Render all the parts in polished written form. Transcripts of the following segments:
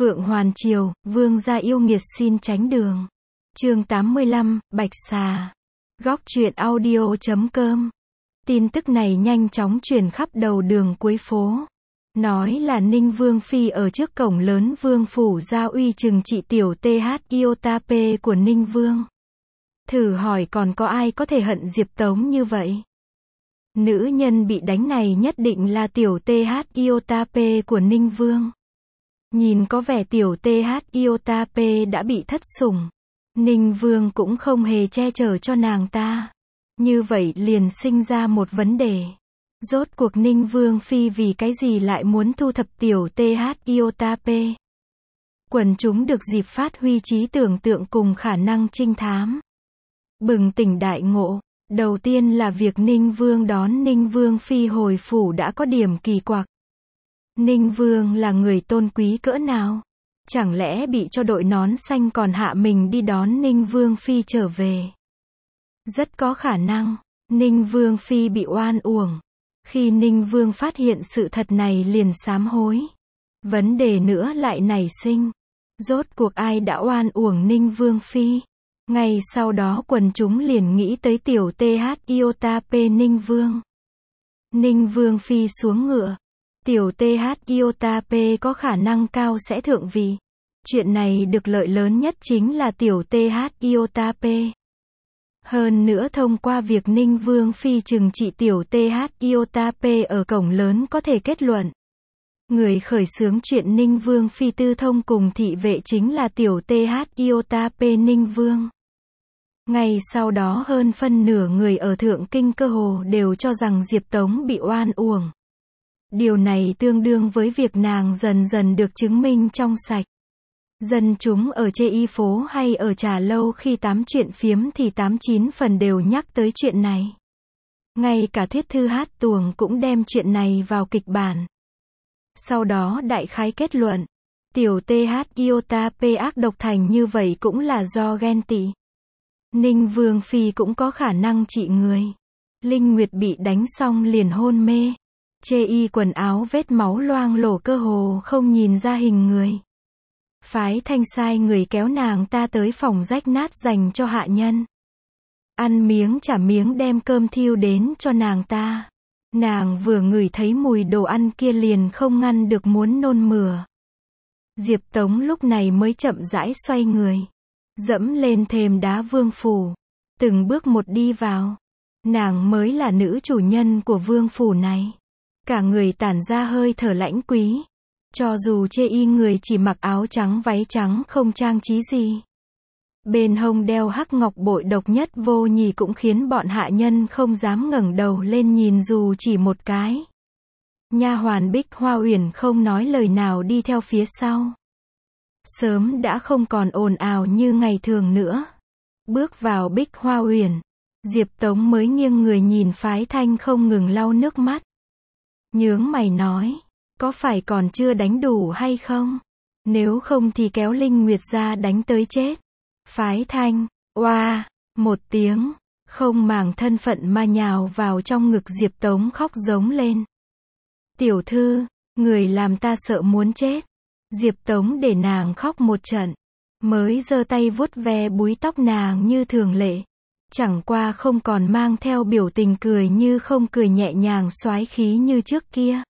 Phượng Hoàn Triều, vương gia yêu nghiệt xin tránh đường. Chương 85, Bạch Xà. Góc truyện audio.com. Tin tức này nhanh chóng truyền khắp đầu đường cuối phố. Nói là Ninh Vương Phi ở trước cổng lớn Vương phủ gia uy trừng trị tiểu TH Iotape của Ninh Vương. Thử hỏi còn có ai có thể hận Diệp Tống như vậy? Nữ nhân bị đánh này nhất định là tiểu TH Iotape của Ninh Vương. Nhìn có vẻ tiểu TH Iotape đã bị thất sủng. Ninh Vương cũng không hề che chở cho nàng ta. Như vậy liền sinh ra một vấn đề. Rốt cuộc Ninh Vương Phi vì cái gì lại muốn thu thập tiểu TH Iotape? Quần chúng được dịp phát huy trí tưởng tượng cùng khả năng trinh thám. Bừng tỉnh đại ngộ. Đầu tiên là việc Ninh Vương đón Ninh Vương Phi hồi phủ đã có điểm kỳ quặc. Ninh Vương là người tôn quý cỡ nào? Chẳng lẽ bị cho đội nón xanh còn hạ mình đi đón Ninh Vương Phi trở về? Rất có khả năng, Ninh Vương Phi bị oan uổng. Khi Ninh Vương phát hiện sự thật này liền sám hối. Vấn đề nữa lại nảy sinh. Rốt cuộc ai đã oan uổng Ninh Vương Phi? Ngay sau đó quần chúng liền nghĩ tới tiểu TH Iotape Ninh Vương. Ninh Vương Phi xuống ngựa. Tiểu TH Iotape có khả năng cao sẽ thượng vị. Chuyện này được lợi lớn nhất chính là tiểu TH Iotape. Hơn nữa thông qua việc Ninh Vương Phi trừng trị tiểu TH Iotape ở cổng lớn có thể kết luận. Người khởi xướng chuyện Ninh Vương Phi tư thông cùng thị vệ chính là tiểu TH Iotape Ninh Vương. Ngay sau đó hơn phân nửa người ở Thượng Kinh cơ hồ đều cho rằng Diệp Tống bị oan uổng. Điều này tương đương với việc nàng dần dần được chứng minh trong sạch. Dân chúng ở chê y phố hay ở trà lâu khi tám chuyện phiếm thì 89 phần đều nhắc tới chuyện này. Ngay cả thuyết thư hát tuồng cũng đem chuyện này vào kịch bản. Sau đó đại khái kết luận, tiểu TH Iotape ác độc thành như vậy cũng là do ghen tị. Ninh Vương Phi cũng có khả năng trị người. Linh Nguyệt bị đánh xong liền hôn mê. Chê y quần áo vết máu loang lổ cơ hồ không nhìn ra hình người. Phái Thanh sai người kéo nàng ta tới phòng rách nát dành cho hạ nhân. Ăn miếng trả miếng đem cơm thiêu đến cho nàng ta. Nàng vừa ngửi thấy mùi đồ ăn kia liền không ngăn được muốn nôn mửa. Diệp Tống lúc này mới chậm rãi xoay người. Dẫm lên thềm đá vương phủ. Từng bước một đi vào. Nàng mới là nữ chủ nhân của vương phủ này. Cả người tản ra hơi thở lãnh quý. Cho dù chê y người chỉ mặc áo trắng váy trắng không trang trí gì. Bên hông đeo hắc ngọc bội độc nhất vô nhị cũng khiến bọn hạ nhân không dám ngẩng đầu lên nhìn dù chỉ một cái. Nha hoàn Bích Hoa Uyển không nói lời nào đi theo phía sau. Sớm đã không còn ồn ào như ngày thường nữa. Bước vào Bích Hoa Uyển, Diệp Tống mới nghiêng người nhìn Phái Thanh không ngừng lau nước mắt. Nhướng mày nói, có phải còn chưa đánh đủ hay không? Nếu không thì kéo Linh Nguyệt ra đánh tới chết. Phái Thanh, oa, một tiếng, không màng thân phận mà nhào vào trong ngực Diệp Tống khóc giống lên. Tiểu thư, người làm ta sợ muốn chết. Diệp Tống để nàng khóc một trận, mới giơ tay vuốt ve búi tóc nàng như thường lệ. Chẳng qua không còn mang theo biểu tình cười như không cười nhẹ nhàng soái khí như trước kia.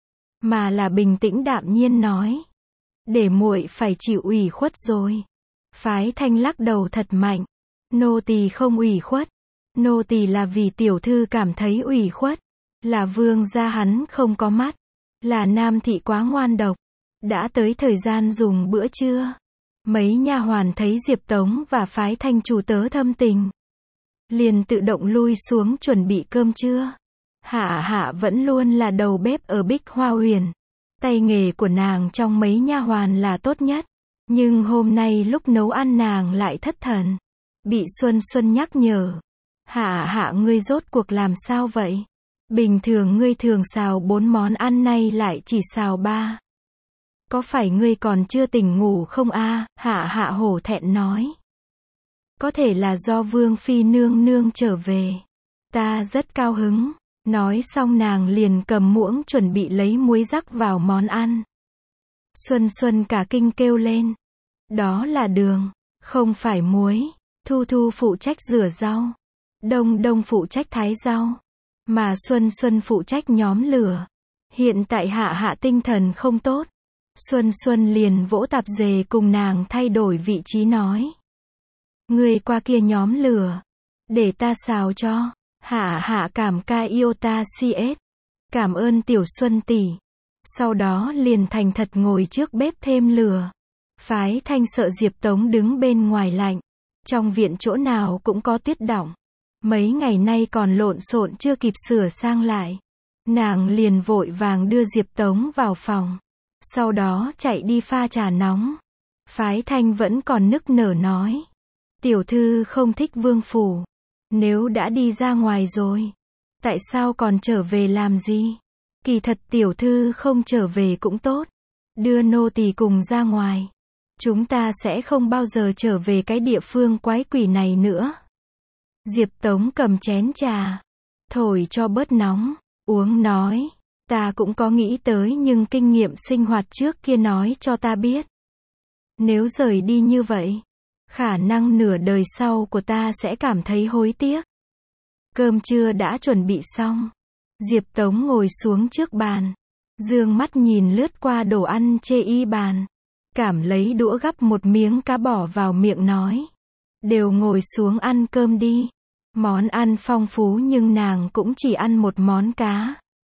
Mà là bình tĩnh đạm nhiên nói. Để muội phải chịu ủy khuất rồi. Phái Thanh lắc đầu thật mạnh. Nô tỳ không ủy khuất. Nô tỳ là vì tiểu thư cảm thấy ủy khuất. Là vương gia hắn không có mắt. Là nam thị quá ngoan độc. Đã tới thời gian dùng bữa trưa. Mấy nha hoàn thấy Diệp Tống và Phái Thanh chủ tớ thâm tình. Liền tự động lui xuống chuẩn bị cơm trưa. Hạ Hạ vẫn luôn là đầu bếp ở Bích Hoa Uyển. Tay nghề của nàng trong mấy nha hoàn là tốt nhất. Nhưng hôm nay lúc nấu ăn nàng lại thất thần. Bị Xuân Xuân nhắc nhở. Hạ Hạ ngươi rốt cuộc làm sao vậy? Bình thường ngươi thường xào 4 món ăn nay lại chỉ xào 3. Có phải ngươi còn chưa tỉnh ngủ không a? Hạ Hạ hổ thẹn nói. Có thể là do Vương Phi nương nương trở về. Ta rất cao hứng. Nói xong nàng liền cầm muỗng chuẩn bị lấy muối rắc vào món ăn. Xuân Xuân cả kinh kêu lên. Đó là đường, không phải muối. Thu Thu phụ trách rửa rau. Đông Đông phụ trách thái rau. Mà Xuân Xuân phụ trách nhóm lửa. Hiện tại Hạ Hạ tinh thần không tốt. Xuân Xuân liền vỗ tạp dề cùng nàng thay đổi vị trí nói. Người qua kia nhóm lửa. Để ta xào cho. Hạ Hạ cảm ca iota cs. Cảm ơn Tiểu Xuân tỷ. Sau đó liền thành thật ngồi trước bếp thêm lửa. Phái Thanh sợ Diệp Tống đứng bên ngoài lạnh. Trong viện chỗ nào cũng có tuyết đọng. Mấy ngày nay còn lộn xộn chưa kịp sửa sang lại. Nàng liền vội vàng đưa Diệp Tống vào phòng. Sau đó chạy đi pha trà nóng. Phái Thanh vẫn còn nức nở nói. Tiểu thư không thích vương phủ. Nếu đã đi ra ngoài rồi, tại sao còn trở về làm gì? Kỳ thật tiểu thư không trở về cũng tốt. Đưa nô tỳ cùng ra ngoài. Chúng ta sẽ không bao giờ trở về cái địa phương quái quỷ này nữa. Diệp Tống cầm chén trà. Thổi cho bớt nóng. Uống nói. Ta cũng có nghĩ tới nhưng kinh nghiệm sinh hoạt trước kia nói cho ta biết. Nếu rời đi như vậy, khả năng nửa đời sau của ta sẽ cảm thấy hối tiếc. Cơm trưa đã chuẩn bị xong. Diệp Tống ngồi xuống trước bàn. Dương mắt nhìn lướt qua đồ ăn chê y bàn. Cảm lấy đũa gắp một miếng cá bỏ vào miệng nói. Đều ngồi xuống ăn cơm đi. Món ăn phong phú nhưng nàng cũng chỉ ăn một món cá.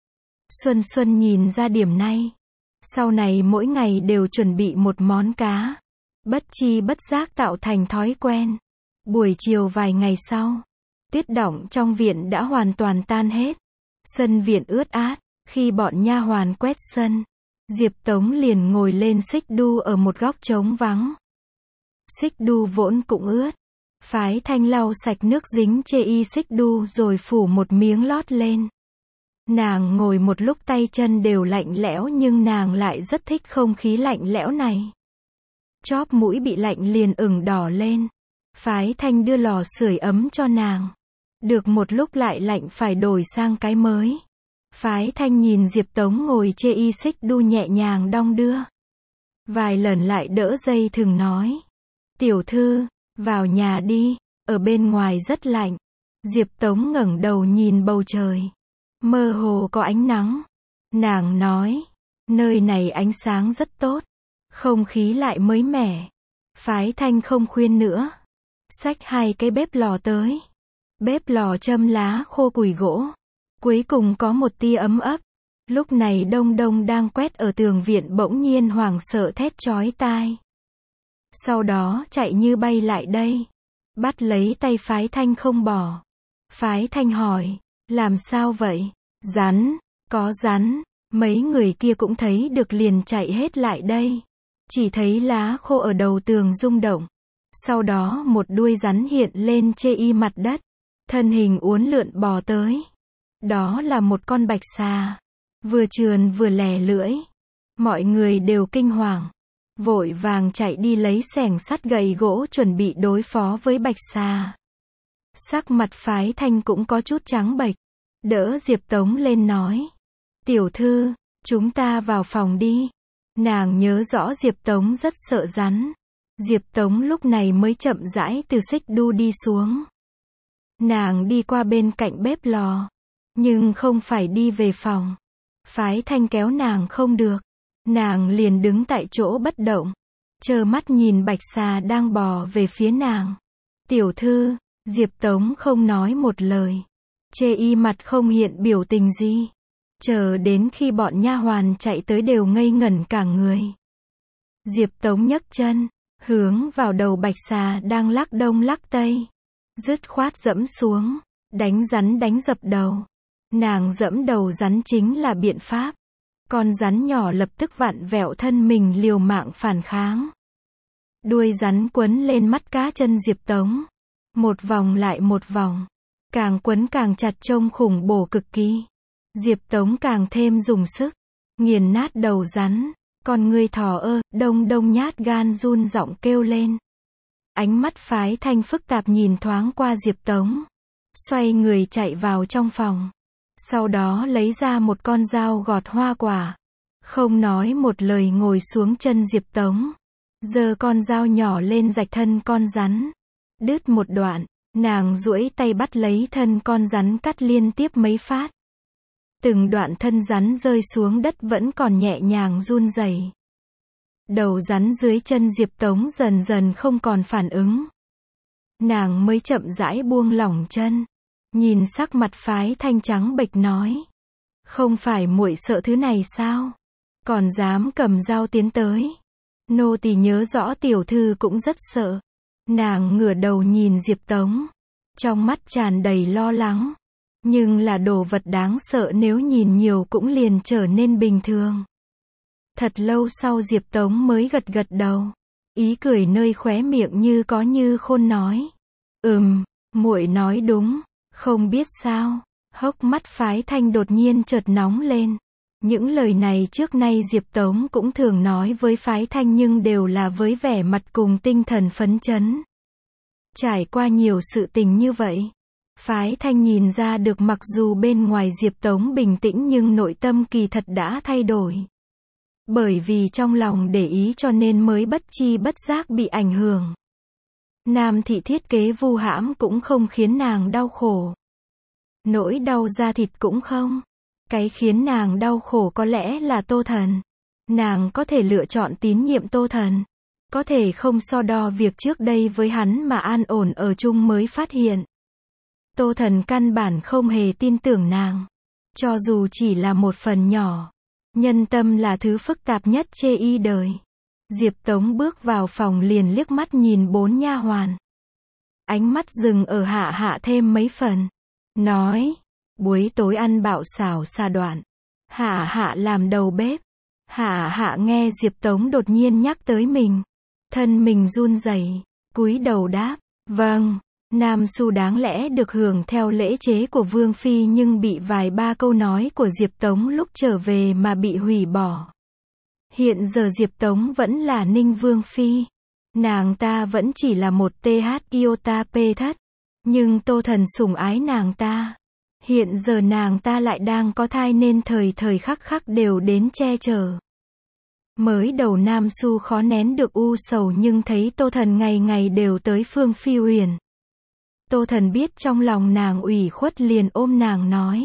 Xuân Xuân nhìn ra điểm này. Sau này mỗi ngày đều chuẩn bị một món cá. Bất chi bất giác tạo thành thói quen. Buổi chiều vài ngày sau, tuyết đọng trong viện đã hoàn toàn tan hết. Sân viện ướt át. Khi bọn nha hoàn quét sân, Diệp Tống liền ngồi lên xích đu ở một góc trống vắng. Xích đu vốn cũng ướt. Phái Thanh lau sạch nước dính chê y xích đu rồi phủ một miếng lót lên. Nàng ngồi một lúc tay chân đều lạnh lẽo nhưng nàng lại rất thích không khí lạnh lẽo này. Chóp mũi bị lạnh liền ửng đỏ lên. Phái Thanh đưa lò sưởi ấm cho nàng. Được một lúc lại lạnh phải đổi sang cái mới. Phái Thanh nhìn Diệp Tống ngồi chê y xích đu nhẹ nhàng đong đưa. Vài lần lại đỡ dây thừng nói. Tiểu thư, vào nhà đi, ở bên ngoài rất lạnh. Diệp Tống ngẩng đầu nhìn bầu trời. Mơ hồ có ánh nắng. Nàng nói, nơi này ánh sáng rất tốt. Không khí lại mới mẻ. Phái Thanh không khuyên nữa. Xách hai cái bếp lò tới. Bếp lò châm lá khô củi gỗ. Cuối cùng có một tia ấm ấp. Lúc này Đông Đông đang quét ở tường viện bỗng nhiên hoảng sợ thét chói tai. Sau đó chạy như bay lại đây. Bắt lấy tay Phái Thanh không bỏ. Phái Thanh hỏi, làm sao vậy? Rắn, có rắn. Mấy người kia cũng thấy được liền chạy hết lại đây. Chỉ thấy lá khô ở đầu tường rung động. Sau đó một đuôi rắn hiện lên chê y mặt đất. Thân hình uốn lượn bò tới. Đó là một con bạch xà. Vừa trườn vừa lè lưỡi. Mọi người đều kinh hoàng. Vội vàng chạy đi lấy xẻng sắt gậy gỗ chuẩn bị đối phó với bạch xà. Sắc mặt Phái Thanh cũng có chút trắng bệch. Đỡ Diệp Tống lên nói. Tiểu thư, chúng ta vào phòng đi. Nàng nhớ rõ Diệp Tống rất sợ rắn. Diệp Tống lúc này mới chậm rãi từ xích đu đi xuống. Nàng đi qua bên cạnh bếp lò. Nhưng không phải đi về phòng. Phái Thanh kéo nàng không được. Nàng liền đứng tại chỗ bất động. Trơ mắt nhìn bạch xà đang bò về phía nàng. Tiểu thư, Diệp Tống không nói một lời. Chê y mặt không hiện biểu tình gì. Chờ đến khi bọn nha hoàn chạy tới đều ngây ngẩn cả người. Diệp Tống nhấc chân, hướng vào đầu bạch xà đang lắc đông lắc tây. Dứt khoát dẫm xuống, đánh rắn đánh dập đầu. Nàng dẫm đầu rắn chính là biện pháp. Con rắn nhỏ lập tức vặn vẹo thân mình liều mạng phản kháng. Đuôi rắn quấn lên mắt cá chân Diệp Tống. Một vòng lại một vòng. Càng quấn càng chặt trông khủng bổ cực kỳ. Diệp Tống càng thêm dùng sức. Nghiền nát đầu rắn. Con ngươi thỏ ơ, Đông Đông nhát gan run giọng kêu lên. Ánh mắt Phái Thanh phức tạp nhìn thoáng qua Diệp Tống. Xoay người chạy vào trong phòng. Sau đó lấy ra một con dao gọt hoa quả. Không nói một lời ngồi xuống chân Diệp Tống. Giơ con dao nhỏ lên rạch thân con rắn. Đứt một đoạn, nàng duỗi tay bắt lấy thân con rắn cắt liên tiếp mấy phát. Từng đoạn thân rắn rơi xuống đất vẫn còn nhẹ nhàng run rẩy. Đầu rắn dưới chân Diệp Tống dần dần không còn phản ứng. Nàng mới chậm rãi buông lỏng chân. Nhìn sắc mặt Phái Thanh trắng bệch nói. Không phải muội sợ thứ này sao? Còn dám cầm dao tiến tới. Nô tỳ nhớ rõ tiểu thư cũng rất sợ. Nàng ngửa đầu nhìn Diệp Tống. Trong mắt tràn đầy lo lắng. Nhưng là đồ vật đáng sợ nếu nhìn nhiều cũng liền trở nên bình thường. Thật lâu sau Diệp Tống mới gật gật đầu. Ý cười nơi khóe miệng như có như khôn nói. Muội nói đúng. Không biết sao. Hốc mắt Phái Thanh đột nhiên chợt nóng lên. Những lời này trước nay Diệp Tống cũng thường nói với Phái Thanh nhưng đều là với vẻ mặt cùng tinh thần phấn chấn. Trải qua nhiều sự tình như vậy, Phái Thanh nhìn ra được mặc dù bên ngoài Diệp Tống bình tĩnh nhưng nội tâm kỳ thật đã thay đổi. Bởi vì trong lòng để ý cho nên mới bất chi bất giác bị ảnh hưởng. Nam thị thiết kế vu hãm cũng không khiến nàng đau khổ. Nỗi đau da thịt cũng không. Cái khiến nàng đau khổ có lẽ là Tô Thần. Nàng có thể lựa chọn tín nhiệm Tô Thần. Có thể không so đo việc trước đây với hắn mà an ổn ở chung mới phát hiện. Tô Thần căn bản không hề tin tưởng nàng. Cho dù chỉ là một phần nhỏ. Nhân tâm là thứ phức tạp nhất chê y đời. Diệp Tống bước vào phòng liền liếc mắt nhìn 4 nha hoàn. Ánh mắt dừng ở Hạ Hạ thêm mấy phần. Nói. Buổi tối ăn bạo xào xà đoạn. Hạ Hạ làm đầu bếp. Hạ Hạ nghe Diệp Tống đột nhiên nhắc tới mình. Thân mình run rẩy, cúi đầu đáp. Vâng. Nam Xu đáng lẽ được hưởng theo lễ chế của Vương Phi nhưng bị vài ba câu nói của Diệp Tống lúc trở về mà bị hủy bỏ. Hiện giờ Diệp Tống vẫn là Ninh Vương Phi. Nàng ta vẫn chỉ là một TH Iota P thất. Nhưng Tô Thần sủng ái nàng ta. Hiện giờ nàng ta lại đang có thai nên thời thời khắc khắc đều đến che chở. Mới đầu Nam Xu khó nén được u sầu nhưng thấy Tô Thần ngày ngày đều tới Phương Phi Uyển. Tô Thần biết trong lòng nàng ủy khuất liền ôm nàng nói.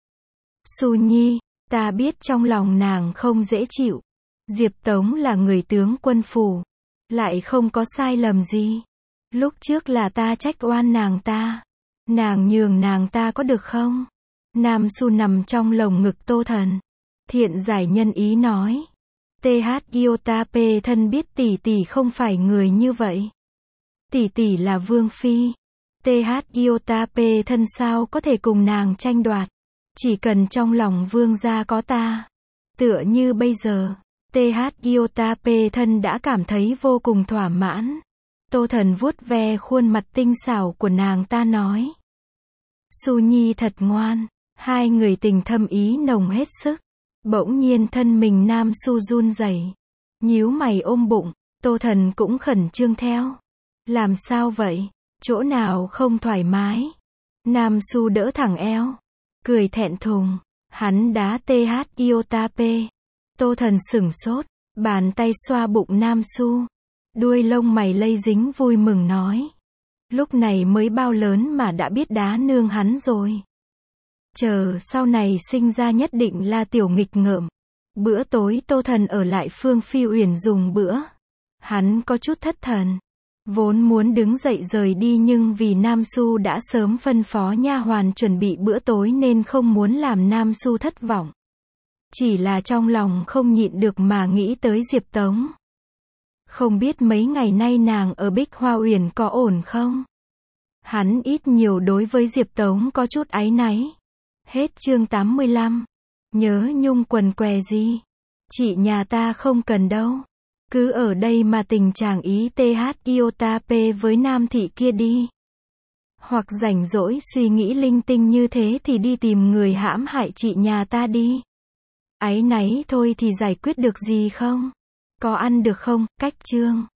Xu Nhi, ta biết trong lòng nàng không dễ chịu. Diệp Tống là người tướng quân phủ. Lại không có sai lầm gì. Lúc trước là ta trách oan nàng ta. Nàng nhường nàng ta có được không? Nam Xu nằm trong lồng ngực Tô Thần. Thiện giải nhân ý nói. TH Iota P thân biết tỷ tỷ không phải người như vậy. Tỷ tỷ là Vương Phi. TH Iota P thân sao có thể cùng nàng tranh đoạt. Chỉ cần trong lòng Vương gia có ta. Tựa như bây giờ. TH Iota P thân đã cảm thấy vô cùng thỏa mãn. Tô Thần vuốt ve khuôn mặt tinh xảo của nàng ta nói. Xu Nhi thật ngoan. Hai người tình thâm ý nồng hết sức. Bỗng nhiên thân mình Nam Xu run rẩy, nhíu mày ôm bụng. Tô Thần cũng khẩn trương theo. Làm sao vậy? Chỗ nào không thoải mái? Nam Xu đỡ thẳng eo. Cười thẹn thùng. Hắn đá TH Iota P. Tô Thần sửng sốt. Bàn tay xoa bụng Nam Xu. Đuôi lông mày lây dính vui mừng nói. Lúc này mới bao lớn mà đã biết đá nương hắn rồi. Chờ sau này sinh ra nhất định là tiểu nghịch ngợm. Bữa tối Tô Thần ở lại Phương Phi Uyển dùng bữa. Hắn có chút thất thần. Vốn muốn đứng dậy rời đi nhưng vì Nam Xu đã sớm phân phó nha hoàn chuẩn bị bữa tối nên không muốn làm Nam Xu thất vọng. Chỉ là trong lòng không nhịn được mà nghĩ tới Diệp Tống. Không biết mấy ngày nay nàng ở Bích Hoa Uyển có ổn không? Hắn ít nhiều đối với Diệp Tống có chút áy náy. Hết chương 85. Nhớ nhung quần què gì? Chị nhà ta không cần đâu. Cứ ở đây mà tình chàng ý TH Iota P với nam thị kia đi. Hoặc rảnh rỗi suy nghĩ linh tinh như thế thì đi tìm người hãm hại chị nhà ta đi. Áy náy thôi thì giải quyết được gì không? Có ăn được không? Cách chương